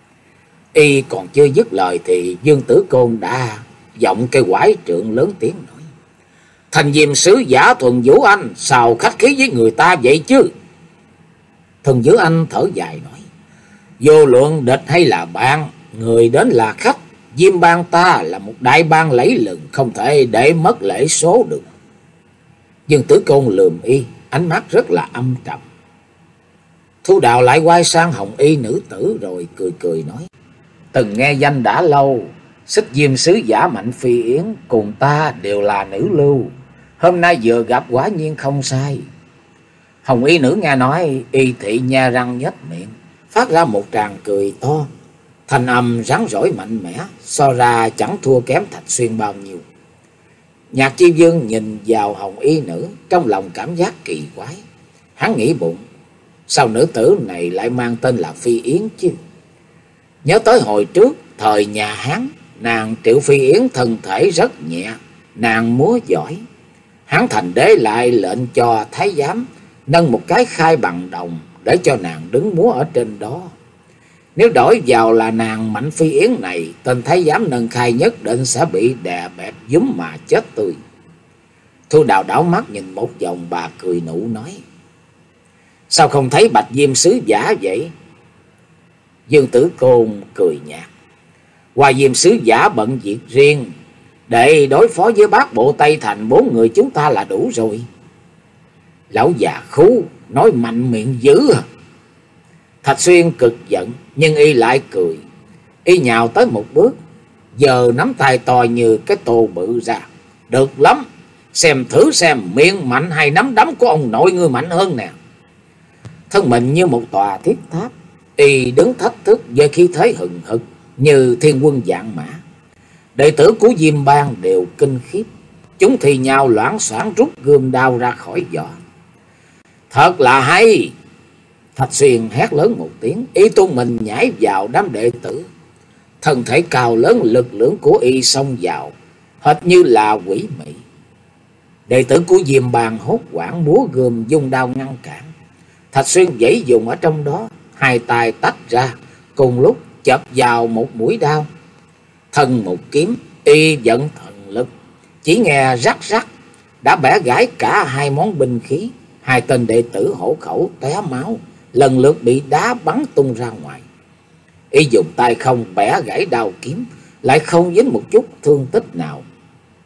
S1: Y còn chưa dứt lời thì Dương Tử Côn đã giọng cây quải trượng lớn tiếng nói: Thanh Diêm sứ giả Thuần Du Anh sao khách khí với người ta vậy chứ? Thuần Du Anh thở dài nói: vô luận địch hay là bạn, người đến là khách. Diêm bang ta là một đại bang lẫy lừng, không thể để mất lễ số được. Dương Tử Côn lườm y, ánh mắt rất là âm trầm. Thu Đào lại quay sang hồng y nữ tử rồi cười cười nói: từng nghe danh đã lâu, Xích Diêm sứ giả Mạnh Phi Yến cùng ta đều là nữ lưu, hôm nay vừa gặp quả nhiên không sai. Hồng y nữ nghe nói, y thị nha răng nhếch miệng, phát ra một tràng cười to, thanh âm rắn rỏi mạnh mẽ, so ra chẳng thua kém Thạch Xuyên bao nhiêu. Nhạc Chi Dương nhìn vào hồng y nữ, trong lòng cảm giác kỳ quái. Hắn nghĩ bụng, sao nữ tử này lại mang tên là Phi Yến chứ? Nhớ tới hồi trước, thời nhà Hán, nàng Triệu Phi Yến thân thể rất nhẹ, nàng múa giỏi. Hán thành đế lại lệnh cho thái giám nâng một cái khai bằng đồng để cho nàng đứng múa ở trên đó. Nếu đổi vào là nàng Mạnh Phi Yến này, tên thái giám nâng khai nhất định sẽ bị đè bẹp dúm mà chết tươi. Thu Đào đảo mắt nhìn một vòng, bà cười nụ nói: sao không thấy Bạch Diêm sứ giả vậy? Dương Tử Côn cười nhạt: Hoa Diêm sứ giả bận việc riêng, để đối phó với bác bộ Tây Thành bốn người chúng ta là đủ rồi. Lão già khú nói mạnh miệng dữ à? Thạch Xuyên cực giận, nhưng y lại cười. Y nhào tới một bước, giờ nắm tay to như cái tô bự ra: được lắm, xem thử xem miệng mạnh hay nắm đấm của ông nội ngươi mạnh hơn nè. Thân mình như một tòa thiết tháp, y đứng thách thức với khí thế hừng hực như thiên quân vạn mã. Đệ tử của Diêm bang đều kinh khiếp, chúng thì nhau loảng xoảng rút gươm đao ra khỏi vỏ. Thật là hay! Thạch Xuyên hét lớn một tiếng, y tung mình nhảy vào đám đệ tử. Thân thể cao lớn lực lưỡng của y xông vào, hệt như là quỷ mị. Đệ tử của Diêm bang hốt hoảng múa gươm dung đao ngăn cản. Thạch Xuyên giãy dùng ở trong đó, hai tay tách ra, cùng lúc chộp vào một mũi đao. Thân một kiếm, y vận thần lực, chỉ nghe rắc rắc, đã bẻ gãy cả hai món binh khí. Hai tên đệ tử hổ khẩu té máu, lần lượt bị đá bắn tung ra ngoài. Y dùng tay không bẻ gãy đao kiếm, lại không dính một chút thương tích nào.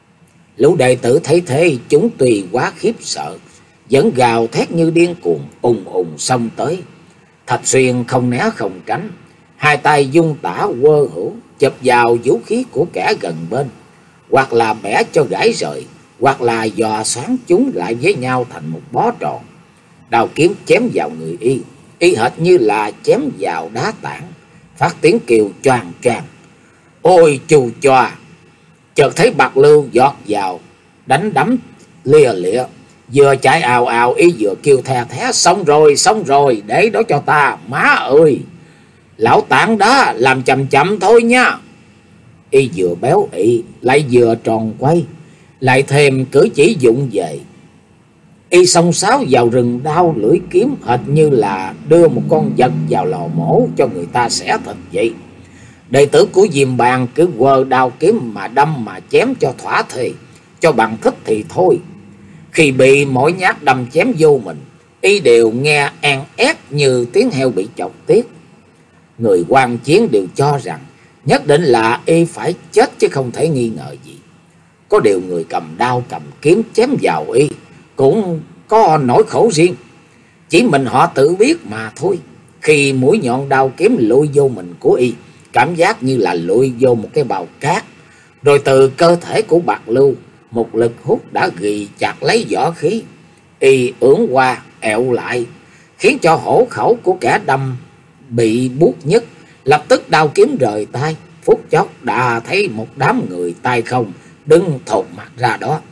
S1: Lũ đệ tử thấy thế, chúng tuy quá khiếp sợ, vẫn gào thét như điên cuồng, ùng ùng xông tới. Thạch Xuyên không né không tránh, hai tay dung tả quơ hữu, chụp vào vũ khí của kẻ gần bên, hoặc là bẻ cho gãy rời, hoặc là dò xoắn chúng lại với nhau thành một bó tròn. Đao kiếm chém vào người y, y hệt như là chém vào đá tảng, phát tiếng kêu choàng choàng. Ôi chù choa! Chợt thấy Bạc Lưu giọt vào, đánh đấm lia lịa, vừa chạy ào ào y vừa kêu the thé: xong rồi, xong rồi, để đó cho ta, má ơi! Lão tảng đó, làm chậm chậm thôi nha. Y vừa béo ị, lại vừa tròn quay, lại thêm cử chỉ vụng về. Y xông xáo vào rừng đao lưỡi kiếm, hệt như là đưa một con vật vào lò mổ cho người ta xẻ thịt vậy. Đệ tử của Diêm Bang cứ quơ đao kiếm mà đâm mà chém cho thỏa thề, cho bằng thích thì thôi. Khi bị mỗi nhát đâm chém vô mình, y đều nghe an ét như tiếng heo bị chọc tiết. Người quan chiến đều cho rằng nhất định là y phải chết chứ không thể nghi ngờ gì. Có điều người cầm đao cầm kiếm chém vào y cũng có nỗi khổ riêng, chỉ mình họ tự biết mà thôi. Khi mũi nhọn đao kiếm lụi vô mình của y, cảm giác như là lụi vô một cái bào cát, rồi từ cơ thể của Bạc Lưu một lực hút đã ghi chặt lấy võ khí. Y ưỡn qua ẹo lại, khiến cho hổ khẩu của kẻ đâm bị buốt nhức, lập tức đao kiếm rời tay. Phút chốc đã thấy một đám người tay không đứng thột mặt ra đó.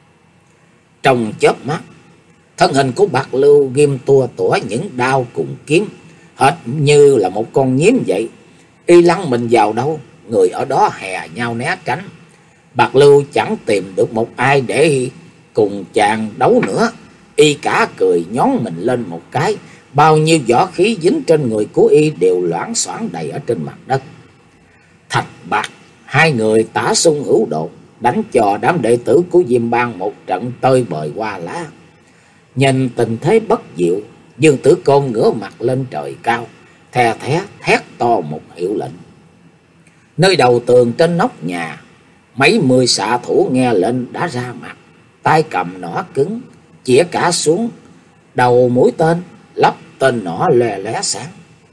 S1: Trong chớp mắt, thân hình của Bạc Lưu ghim tua tủa những đao cùng kiếm, hệt như là một con nhím vậy. Y lăn mình vào đâu, người ở đó hè nhau né tránh. Bạc Lưu chẳng tìm được một ai để cùng chàng đấu nữa. Y cả cười nhón mình lên một cái, bao nhiêu võ khí dính trên người của y đều loảng xoảng đầy ở trên mặt đất. Thạch Bạc, hai người tả xung hữu đột, đánh cho đám đệ tử của Diêm Bang một trận tơi bời qua lá. Nhìn tình thế bất diệu, Dương Tử Côn ngửa mặt lên trời cao, the thé thét to một hiệu lệnh. Nơi đầu tường trên nóc nhà, mấy mươi xạ thủ nghe lệnh đã ra mặt, tay cầm nỏ cứng, chĩa cả xuống. Đầu mũi tên lắp tên nỏ lè lé sáng.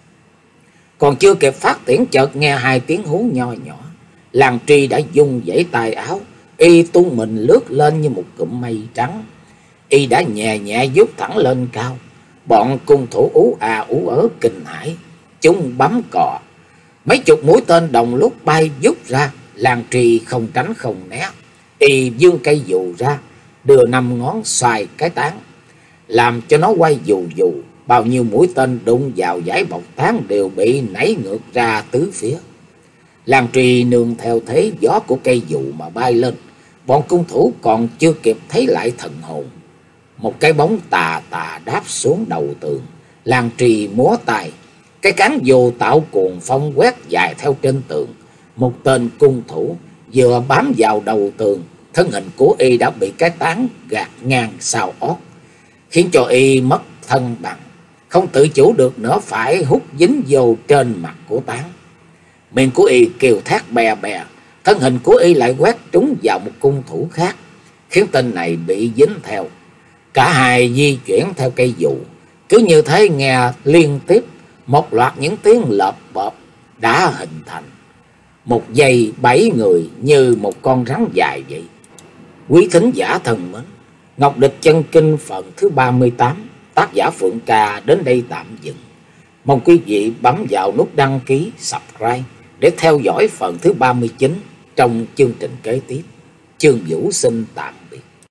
S1: Còn chưa kịp phát tiễn, chợt nghe hai tiếng hú nho nhỏ. Làng Tri đã dung dãy tay áo, y tung mình lướt lên như một cụm mây trắng. Y đã nhẹ nhẹ vút thẳng lên cao. Bọn cung thủ ú à ú ớ kinh hãi, chúng bấm cò. Mấy chục mũi tên đồng lúc bay vút ra. Làng Trì không tránh không né, y vươn cây dù ra, đưa năm ngón xoài cái tán, làm cho nó quay dù dù. Bao nhiêu mũi tên đụng vào dải bọc tán đều bị nảy ngược ra tứ phía. Làng Trì nương theo thế gió của cây dù mà bay lên. Bọn cung thủ còn chưa kịp thấy lại thần hồn, một cái bóng tà tà đáp xuống đầu tường. Làng Trì múa tay, cái cán dù tạo cuồng phong quét dài theo trên tường. Một tên cung thủ vừa bám vào đầu tường, thân hình của y đã bị cái tán gạt ngang sau ót, khiến cho y mất thân bằng, không tự chủ được nữa, phải hút dính vô trên mặt của tán. Miệng của y kêu thét bè bè, thân hình của y lại quét trúng vào một cung thủ khác, khiến tên này bị dính theo. Cả hai di chuyển theo cây dù, cứ như thế nghe liên tiếp một loạt những tiếng lợp bợp đã hình thành một dây bảy người như một con rắn dài vậy. Quý thính giả thân mến, Ngọc Địch Chân Kinh phần thứ ba mươi tám, tác giả Phượng Ca đến đây tạm dừng. Mong quý vị bấm vào nút đăng ký, subscribe để theo dõi phần thứ ba mươi chín trong chương trình kế tiếp. Chương Vũ xin tạm biệt.